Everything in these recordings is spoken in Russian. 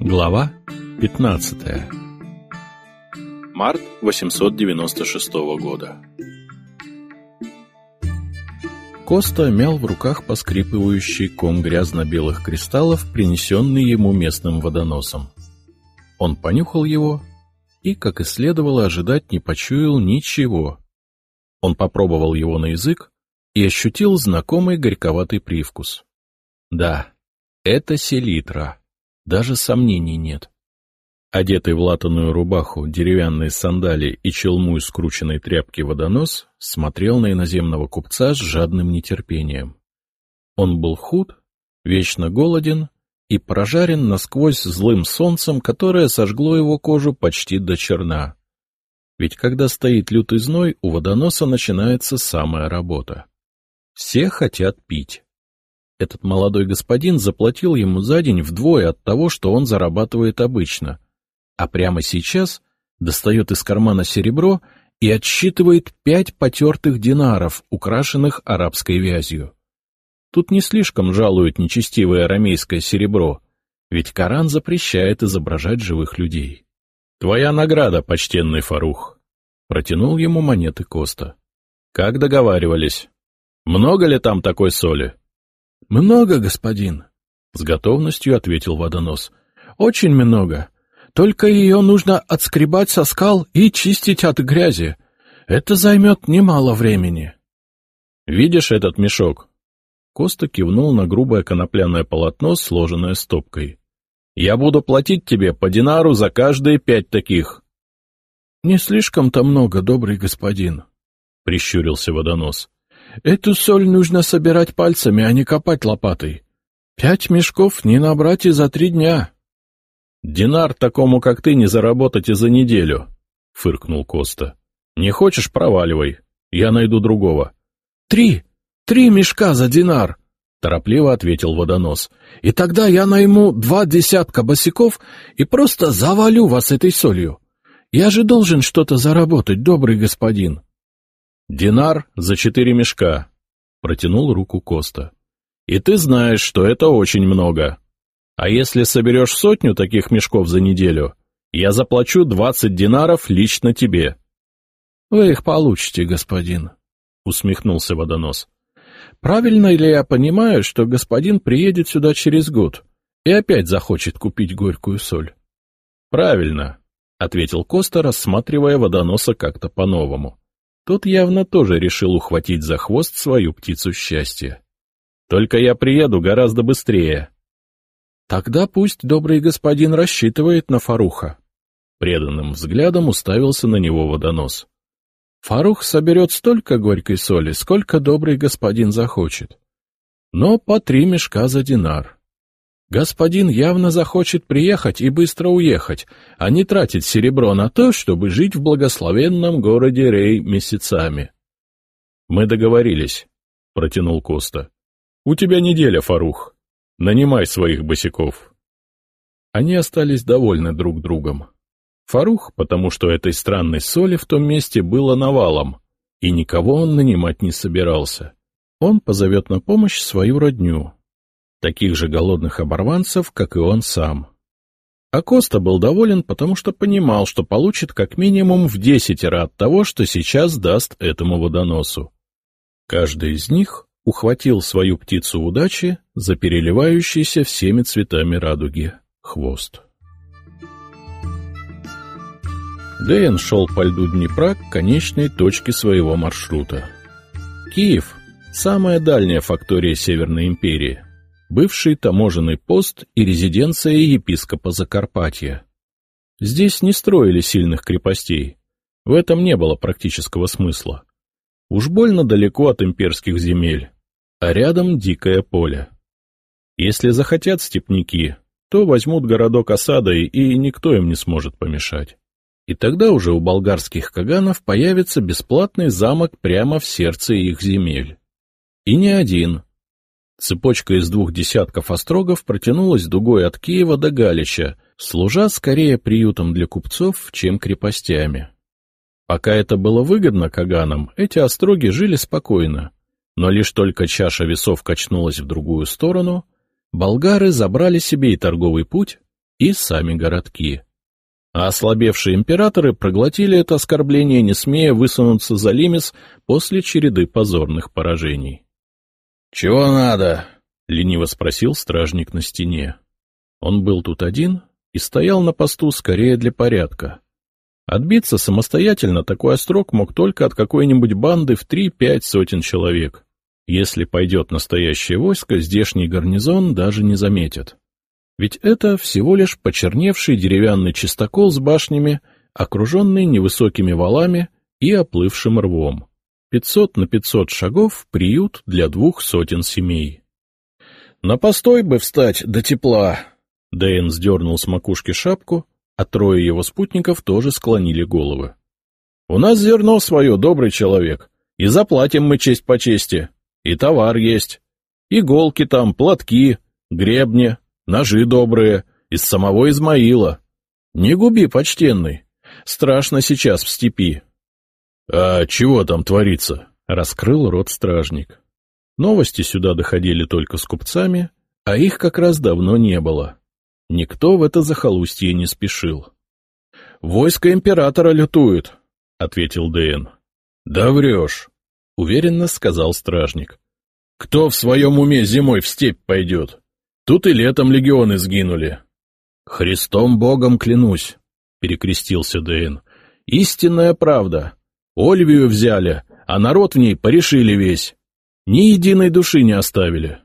Глава 15. Март 896 года. Коста мял в руках поскрипывающий ком грязно-белых кристаллов, принесенный ему местным водоносом. Он понюхал его и, как и следовало ожидать, не почуял ничего. Он попробовал его на язык и ощутил знакомый горьковатый привкус. Да, это селитра. Даже сомнений нет. Одетый в латаную рубаху, деревянные сандалии и челму из скрученной тряпки водонос смотрел на иноземного купца с жадным нетерпением. Он был худ, вечно голоден и прожарен насквозь злым солнцем, которое сожгло его кожу почти до черна. Ведь когда стоит лютый зной, у водоноса начинается самая работа. Все хотят пить. Этот молодой господин заплатил ему за день вдвое от того, что он зарабатывает обычно, а прямо сейчас достает из кармана серебро и отсчитывает 5 потертых динаров, украшенных арабской вязью. Тут не слишком жалуют нечестивое арамейское серебро, ведь Коран запрещает изображать живых людей. — Твоя награда, почтенный Фарух! — протянул ему монеты Коста. — Как договаривались? Много ли там такой соли? — Много, господин, — с готовностью ответил водонос. — Очень много. Только ее нужно отскребать со скал и чистить от грязи. Это займет немало времени. — Видишь этот мешок? Коста кивнул на грубое конопляное полотно, сложенное стопкой. — Я буду платить тебе по динару за каждые 5 таких. — Не слишком-то много, добрый господин, — прищурился водонос. — Эту соль нужно собирать пальцами, а не копать лопатой. 5 мешков не набрать и за 3 дня. — Динар такому, как ты, не заработать и за неделю, — фыркнул Коста. — Не хочешь — проваливай, я найду другого. — 3 мешка за динар, — торопливо ответил водонос. — И тогда я найму 2 десятка босяков и просто завалю вас этой солью. Я же должен что-то заработать, добрый господин. — Динар за 4 мешка, — протянул руку Коста. — И ты знаешь, что это очень много. А если соберешь 100 таких мешков за неделю, я заплачу 20 динаров лично тебе. — Вы их получите, господин, — усмехнулся водонос. — Правильно ли я понимаю, что господин приедет сюда через год и опять захочет купить горькую соль? — Правильно, — ответил Коста, рассматривая водоноса как-то по-новому. Тот явно тоже решил ухватить за хвост свою птицу счастья. — Только я приеду гораздо быстрее. — Тогда пусть добрый господин рассчитывает на Фаруха. Преданным взглядом уставился на него водонос. — Фарух соберет столько горькой соли, сколько добрый господин захочет. Но по 3 мешка за динар. Господин явно захочет приехать и быстро уехать, а не тратить серебро на то, чтобы жить в благословенном городе Рей месяцами. — Мы договорились, — протянул Коста. — У тебя неделя, Фарух. Нанимай своих босяков. Они остались довольны друг другом. Фарух, потому что этой странной соли в том месте было навалом, и никого он нанимать не собирался. Он позовет на помощь свою родню, таких же голодных оборванцев, как и он сам. А Коста был доволен, потому что понимал, что получит как минимум в 10 раз от того, что сейчас даст этому водоносу. Каждый из них ухватил свою птицу удачи за переливающийся всеми цветами радуги хвост. Дэйн шел по льду Днепра к конечной точке своего маршрута. Киев — самая дальняя фактория Северной империи, бывший таможенный пост и резиденция епископа Закарпатья. Здесь не строили сильных крепостей, в этом не было практического смысла. Уж больно далеко от имперских земель, а рядом дикое поле. Если захотят степняки, то возьмут городок осадой, и никто им не сможет помешать. И тогда уже у болгарских каганов появится бесплатный замок прямо в сердце их земель. И не один. Цепочка из 2 десятков острогов протянулась дугой от Киева до Галича, служа скорее приютом для купцов, чем крепостями. Пока это было выгодно каганам, эти остроги жили спокойно, но лишь только чаша весов качнулась в другую сторону, болгары забрали себе и торговый путь, и сами городки. А ослабевшие императоры проглотили это оскорбление, не смея высунуться за Лимис после череды позорных поражений. — Чего надо? — лениво спросил стражник на стене. Он был тут один и стоял на посту скорее для порядка. Отбиться самостоятельно такой острог мог только от какой-нибудь банды в 3-5 сотен человек. Если пойдет настоящее войско, здешний гарнизон даже не заметит. Ведь это всего лишь почерневший деревянный чистокол с башнями, окруженный невысокими валами и оплывшим рвом. 500 на 500 шагов — приют для 200 семей. — На постой бы встать до тепла! — Дэйн сдернул с макушки шапку, а трое его спутников тоже склонили головы. — У нас зерно свое, добрый человек, и заплатим мы честь по чести, и товар есть, иголки там, платки, гребни, ножи добрые, из самого Измаила. Не губи, почтенный, страшно сейчас в степи. — А чего там творится? — раскрыл рот стражник. Новости сюда доходили только с купцами, а их как раз давно не было. Никто в это захолустье не спешил. — Войско императора лютует, — ответил Дэйн. — Да врешь, — уверенно сказал стражник. — Кто в своем уме зимой в степь пойдет? Тут и летом легионы сгинули. — Христом Богом клянусь, — перекрестился Дэйн. — Истинная правда. Ольвию взяли, а народ в ней порешили весь. Ни единой души не оставили.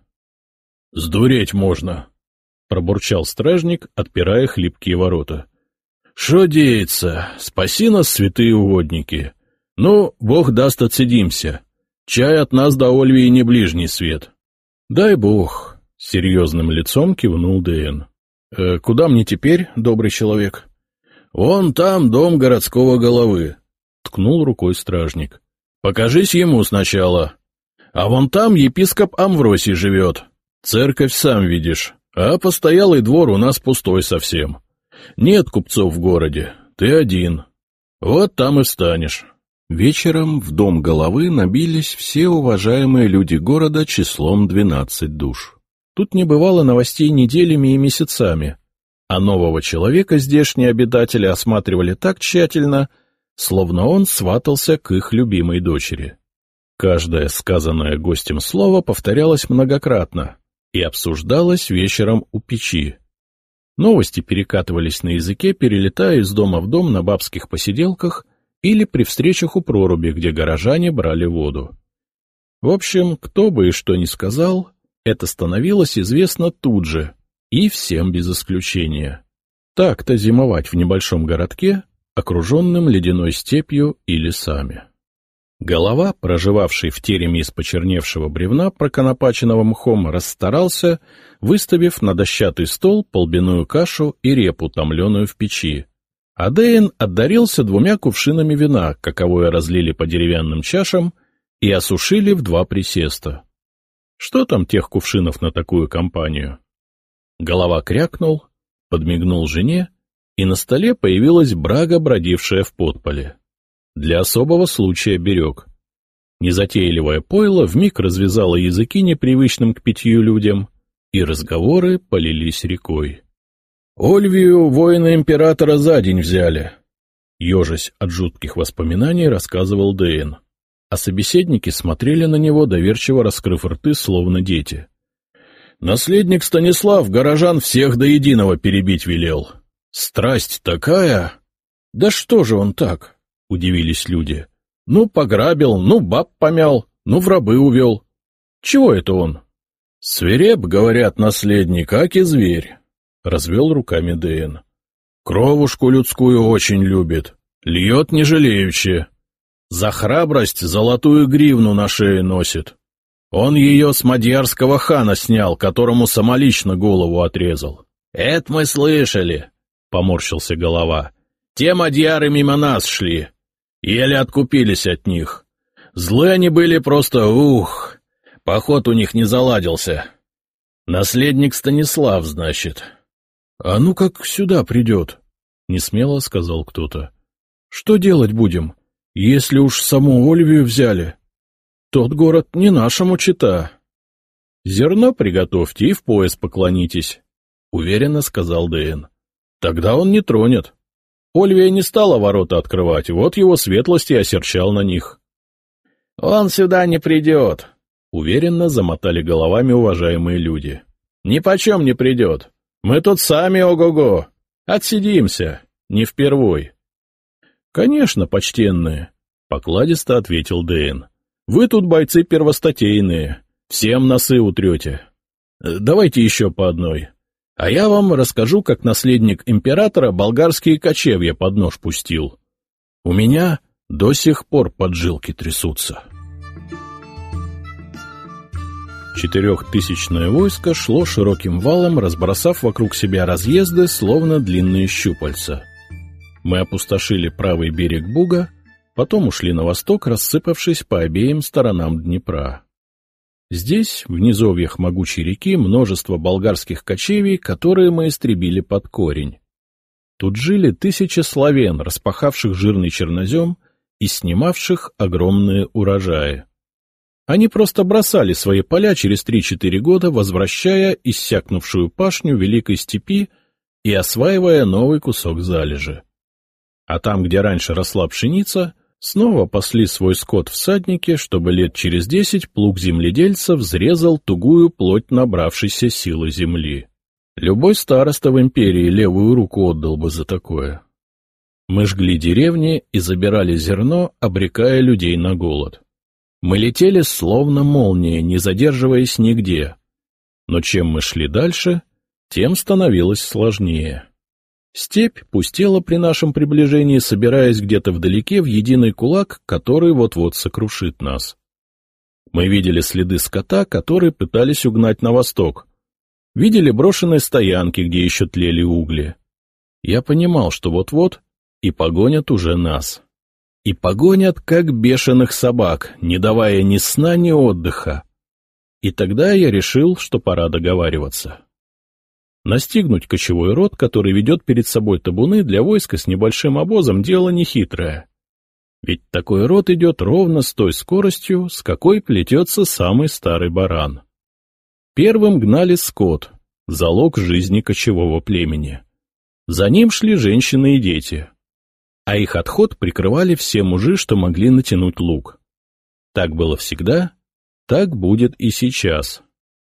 — Сдуреть можно, — пробурчал стражник, отпирая хлипкие ворота. — Шо деется? Спаси нас, святые угодники. Ну, Бог даст, отсидимся. Чай от нас до Ольвии не ближний свет. — Дай Бог, — серьезным лицом кивнул Дэйн. — Куда мне теперь, добрый человек? — Вон там дом городского головы, — ткнул рукой стражник. — Покажись ему сначала. А вон там епископ Амвросий живет. Церковь сам видишь, а постоялый двор у нас пустой совсем. Нет купцов в городе, ты один. Вот там и встанешь. Вечером в дом головы набились все уважаемые люди города числом 12 душ. Тут не бывало новостей неделями и месяцами, а нового человека здешние обитатели осматривали так тщательно, словно он сватался к их любимой дочери. Каждое сказанное гостем слово повторялось многократно и обсуждалось вечером у печи. Новости перекатывались на языке, перелетая из дома в дом на бабских посиделках или при встречах у проруби, где горожане брали воду. В общем, кто бы и что ни сказал, это становилось известно тут же, и всем без исключения. Так-то зимовать в небольшом городке, окруженном ледяной степью и лесами. Голова, проживавший в тереме из почерневшего бревна, проконопаченного мхом, расстарался, выставив на дощатый стол полбяную кашу и репу, томленую в печи. А Дэйн отдарился 2 кувшинами вина, каковое разлили по деревянным чашам и осушили в 2 присеста. Что там тех кувшинов на такую компанию? Голова крякнул, подмигнул жене, и на столе появилась брага, бродившая в подполе. Для особого случая берег. Незатейливое пойло вмиг развязало языки непривычным к питью людям, и разговоры полились рекой. «Ольвию воины императора за день взяли», — ежась от жутких воспоминаний рассказывал Дэйн, а собеседники смотрели на него, доверчиво раскрыв рты, словно дети. «Наследник Станислав горожан всех до единого перебить велел. Страсть такая!» «Да что же он так?» — удивились люди. «Ну, пограбил, ну, баб помял, ну, в рабы увел. Чего это он?» «Свиреп, говорят, наследник, аки зверь», — развел руками Дэйн. «Кровушку людскую очень любит, льет не жалеючи. За храбрость золотую гривну на шее носит. Он ее с мадьярского хана снял, которому самолично голову отрезал». «Это мы слышали», — поморщился голова. «Те мадьяры мимо нас шли. Еле откупились от них. Злые они были просто, поход у них не заладился. Наследник Станислав, значит». «А ну как сюда придет?» — несмело сказал кто-то. «Что делать будем, если уж саму Ольвию взяли? Тот город не нашему чета». «Зерно приготовьте и в пояс поклонитесь», — уверенно сказал Дэйн. Тогда он не тронет. Ольвия не стала ворота открывать, вот его светлость и осерчал на них. — Он сюда не придет, — уверенно замотали головами уважаемые люди. — Нипочем не придет. Мы тут сами ого-го. Отсидимся. Не впервой. — Конечно, почтенные, — покладисто ответил Дэйн. — Вы тут бойцы первостатейные. Всем носы утрете. Давайте еще по одной. А я вам расскажу, как наследник императора болгарские кочевья под нож пустил. У меня до сих пор поджилки трясутся. 4000-е войско шло широким валом, разбросав вокруг себя разъезды, словно длинные щупальца. Мы опустошили правый берег Буга, потом ушли на восток, рассыпавшись по обеим сторонам Днепра. Здесь, в низовьях могучей реки, множество болгарских кочевий, которые мы истребили под корень. Тут жили 1000 славян, распахавших жирный чернозем и снимавших огромные урожаи. Они просто бросали свои поля через 3-4 года, возвращая иссякнувшую пашню великой степи и осваивая новый кусок залежи. А там, где раньше росла пшеница, снова пасли свой скот всадники, чтобы лет через 10 плуг земледельца взрезал тугую плоть набравшейся силы земли. Любой староста в империи левую руку отдал бы за такое. Мы жгли деревни и забирали зерно, обрекая людей на голод. Мы летели словно молния, не задерживаясь нигде. Но чем мы шли дальше, тем становилось сложнее. Степь пустела при нашем приближении, собираясь где-то вдалеке в единый кулак, который вот-вот сокрушит нас. Мы видели следы скота, которые пытались угнать на восток. Видели брошенные стоянки, где еще тлели угли. Я понимал, что вот-вот и погонят уже нас. И погонят, как бешеных собак, не давая ни сна, ни отдыха. И тогда я решил, что пора договариваться. Настигнуть кочевой род, который ведет перед собой табуны, для войска с небольшим обозом дело нехитрое. Ведь такой род идет ровно с той скоростью, с какой плетется самый старый баран. Первым гнали скот, залог жизни кочевого племени. За ним шли женщины и дети. А их отход прикрывали все мужи, что могли натянуть лук. Так было всегда, так будет и сейчас.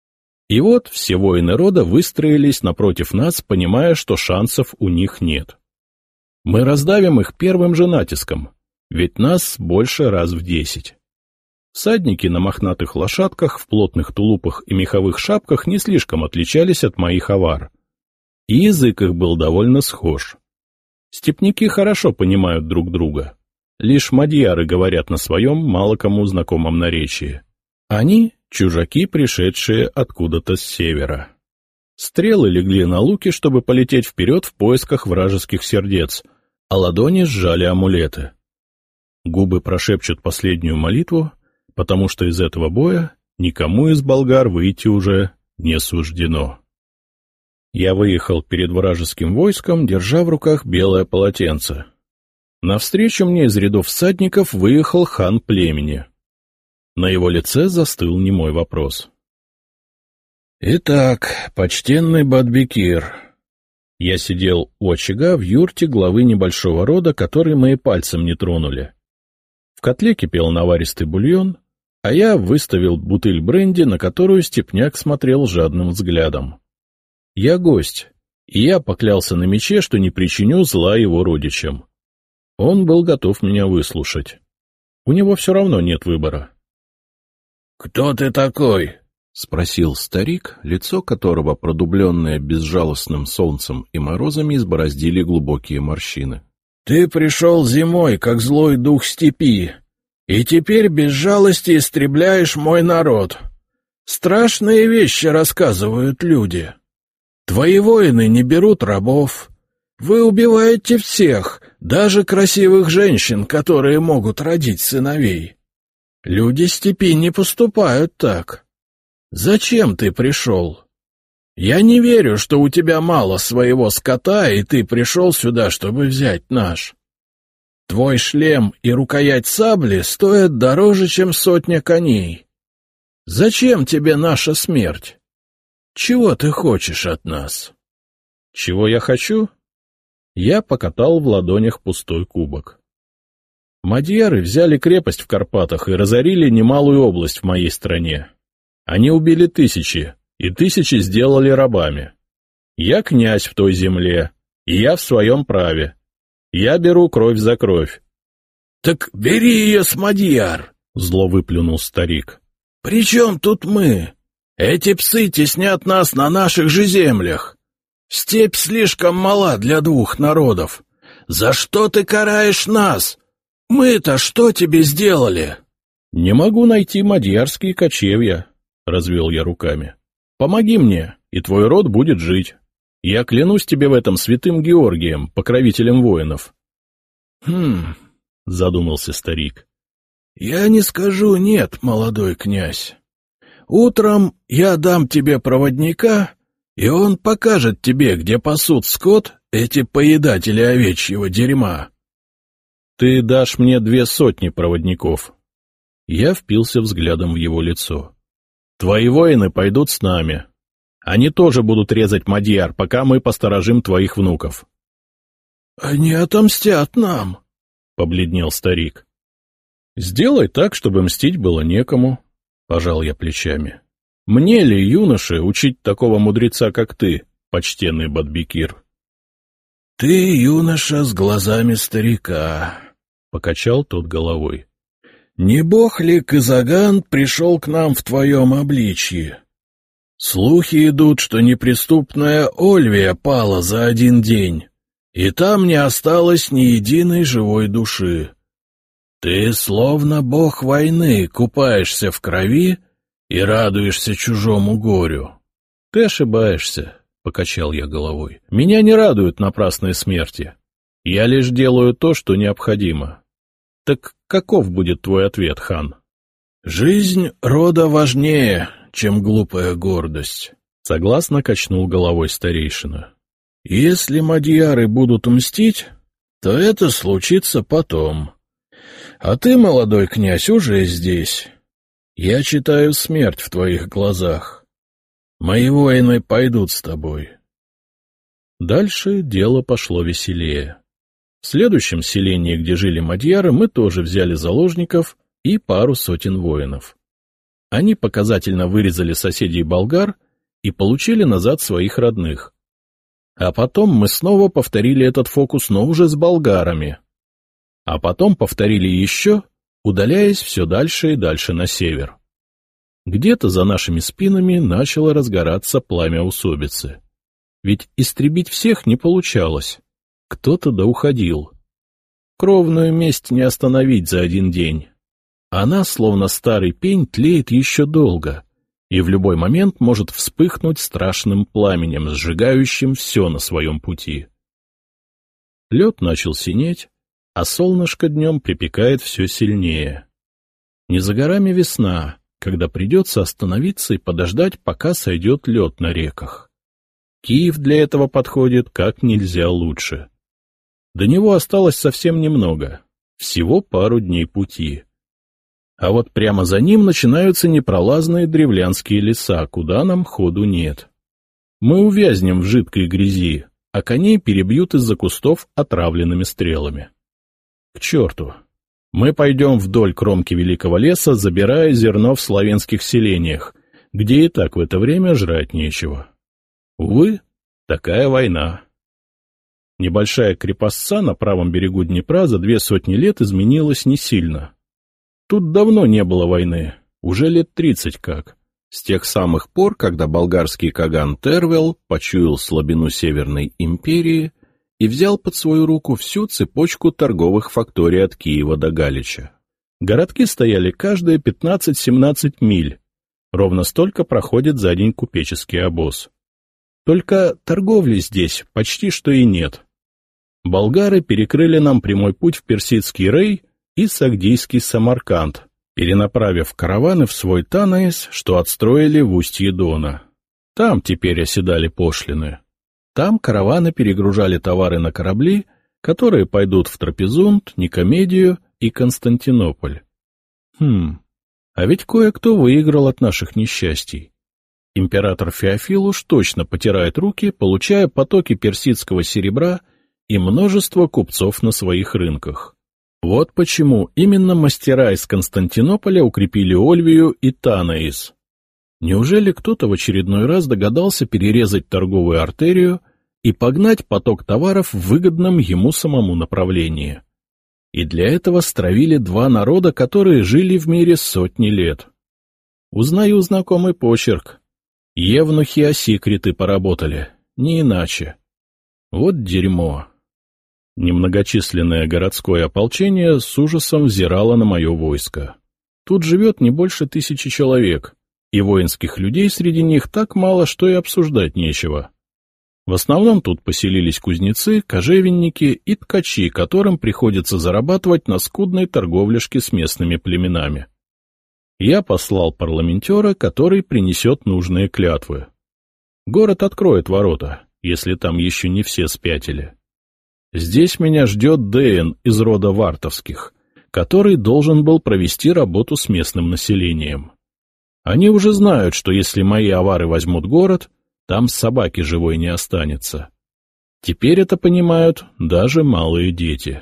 И вот все воины рода выстроились напротив нас, понимая, что шансов у них нет. Мы раздавим их первым же натиском, ведь нас больше раз в 10. Всадники на мохнатых лошадках, в плотных тулупах и меховых шапках не слишком отличались от моих авар. И язык их был довольно схож. Степняки хорошо понимают друг друга. Лишь мадьяры говорят на своем мало кому знакомом наречии. Они — чужаки, пришедшие откуда-то с севера. Стрелы легли на луки, чтобы полететь вперед в поисках вражеских сердец, а ладони сжали амулеты. Губы прошепчут последнюю молитву, потому что из этого боя никому из болгар выйти уже не суждено. Я выехал перед вражеским войском, держа в руках белое полотенце. Навстречу мне из рядов всадников выехал хан племени. На его лице застыл немой вопрос. — Итак, почтенный Бадбекир. Я сидел у очага в юрте главы небольшого рода, который мы и пальцем не тронули. В котле кипел наваристый бульон, а я выставил бутыль бренди, на которую степняк смотрел жадным взглядом. Я гость, и я поклялся на мече, что не причиню зла его родичам. Он был готов меня выслушать. У него все равно нет выбора. — Кто ты такой? — спросил старик, лицо которого, продубленное безжалостным солнцем и морозами, избороздили глубокие морщины. — Ты пришел зимой, как злой дух степи, и теперь без жалости истребляешь мой народ. Страшные вещи рассказывают люди. Твои воины не берут рабов. Вы убиваете всех, даже красивых женщин, которые могут родить сыновей. Люди степи не поступают так. Зачем ты пришел? Я не верю, что у тебя мало своего скота, и ты пришел сюда, чтобы взять наш. Твой шлем и рукоять сабли стоят дороже, чем 100 коней. Зачем тебе наша смерть? Чего ты хочешь от нас? Чего я хочу? Я покатал в ладонях пустой кубок. Мадьяры взяли крепость в Карпатах и разорили немалую область в моей стране. Они убили тысячи, и тысячи сделали рабами. Я князь в той земле, и я в своем праве. Я беру кровь за кровь. — Так бери ее с Мадьяр, — зло выплюнул старик. — При чем тут мы? Эти псы теснят нас на наших же землях. Степь слишком мала для двух народов. За что ты караешь нас? Мы-то что тебе сделали? — Не могу найти мадьярские кочевья, — развел я руками. — Помоги мне, и твой род будет жить. Я клянусь тебе в этом святым Георгием, покровителем воинов. — задумался старик. — Я не скажу «нет», молодой князь. Утром я дам тебе проводника, и он покажет тебе, где пасут скот эти поедатели овечьего дерьма. Ты дашь мне 200 проводников. Я впился взглядом в его лицо. Твои воины пойдут с нами. Они тоже будут резать мадьяр, пока мы посторожим твоих внуков. — Они отомстят нам, — побледнел старик. — Сделай так, чтобы мстить было некому, — пожал я плечами. — Мне ли, юноше, учить такого мудреца, как ты, почтенный Бадбекир? — Ты юноша с глазами старика, — покачал тот головой. — Не бог ли Казаган пришел к нам в твоем обличье? Слухи идут, что неприступная Ольвия пала за один день, и там не осталось ни единой живой души. Ты, словно бог войны, купаешься в крови и радуешься чужому горю. — Ты ошибаешься, — покачал я головой. — Меня не радуют напрасные смерти. Я лишь делаю то, что необходимо. Так каков будет твой ответ, хан? — Жизнь рода важнее, чем глупая гордость, — согласно качнул головой старейшина. — Если мадьяры будут мстить, то это случится потом. А ты, молодой князь, уже здесь. Я читаю смерть в твоих глазах. Мои воины пойдут с тобой. Дальше дело пошло веселее. В следующем селении, где жили мадьяры, мы тоже взяли заложников и пару сотен воинов. Они показательно вырезали соседей болгар и получили назад своих родных. А потом мы снова повторили этот фокус, но уже с болгарами. А потом повторили еще, удаляясь все дальше и дальше на север. Где-то за нашими спинами начало разгораться пламя усобицы. Ведь истребить всех не получалось. Кто-то да уходил. Кровную месть не остановить за один день. Она, словно старый пень, тлеет еще долго, и в любой момент может вспыхнуть страшным пламенем, сжигающим все на своем пути. Лед начал синеть, а солнышко днем припекает все сильнее. Не за горами весна, когда придется остановиться и подождать, пока сойдет лед на реках. Киев для этого подходит как нельзя лучше. До него осталось совсем немного, всего пару дней пути. А вот прямо за ним начинаются непролазные древлянские леса, куда нам ходу нет. Мы увязнем в жидкой грязи, а коней перебьют из-за кустов отравленными стрелами. К черту! Мы пойдем вдоль кромки великого леса, забирая зерно в славянских селениях, где и так в это время жрать нечего. Увы, такая война. Небольшая крепостца на правом берегу Днепра за 200 лет изменилась не сильно. Тут давно не было войны, уже лет 30 как, с тех самых пор, когда болгарский каган Тервел почуял слабину Северной империи и взял под свою руку всю цепочку торговых факторий от Киева до Галича. Городки стояли каждые 15-17 миль, ровно столько проходит за день купеческий обоз. Только торговли здесь почти что и нет. Болгары перекрыли нам прямой путь в Персидский Рей и Сагдийский Самарканд, перенаправив караваны в свой Танаис, что отстроили в устье Дона. Там теперь оседали пошлины. Там караваны перегружали товары на корабли, которые пойдут в Трапезунд, Никомедию и Константинополь. А ведь кое-кто выиграл от наших несчастий. Император Феофил уж точно потирает руки, получая потоки персидского серебра и множество купцов на своих рынках. Вот почему именно мастера из Константинополя укрепили Ольвию и Танаис. Неужели кто-то в очередной раз догадался перерезать торговую артерию и погнать поток товаров в выгодном ему самому направлении? И для этого стравили два народа, которые жили в мире сотни лет. Узнаю знакомый почерк. Евнухи Осикриты поработали, не иначе. Вот дерьмо. Немногочисленное городское ополчение с ужасом взирало на мое войско. Тут живет не больше 1000 человек, и воинских людей среди них так мало, что и обсуждать нечего. В основном тут поселились кузнецы, кожевенники и ткачи, которым приходится зарабатывать на скудной торговляшке с местными племенами. Я послал парламентера, который принесет нужные клятвы. Город откроет ворота, если там еще не все спятили. Здесь меня ждет Дейн из рода Вартовских, который должен был провести работу с местным населением. Они уже знают, что если мои авары возьмут город, там собаки живой не останется. Теперь это понимают даже малые дети.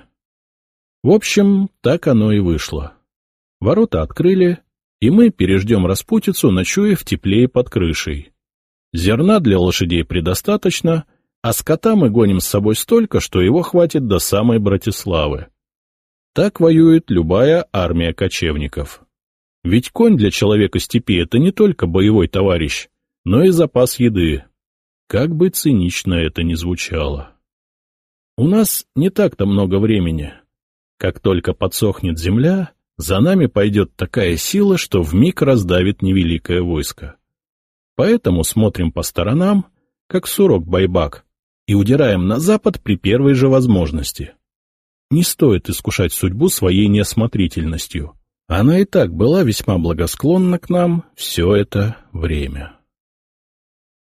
В общем, так оно и вышло. Ворота открыли, и мы переждем распутицу, ночуя в тепле под крышей. Зерна для лошадей предостаточно, а скота мы гоним с собой столько, что его хватит до самой Братиславы. Так воюет любая армия кочевников. Ведь конь для человека степи — это не только боевой товарищ, но и запас еды. Как бы цинично это ни звучало. У нас не так-то много времени. Как только подсохнет земля, за нами пойдет такая сила, что вмиг раздавит невеликое войско. Поэтому смотрим по сторонам, как сурок-байбак, и удираем на запад при первой же возможности. Не стоит искушать судьбу своей неосмотрительностью. Она и так была весьма благосклонна к нам все это время.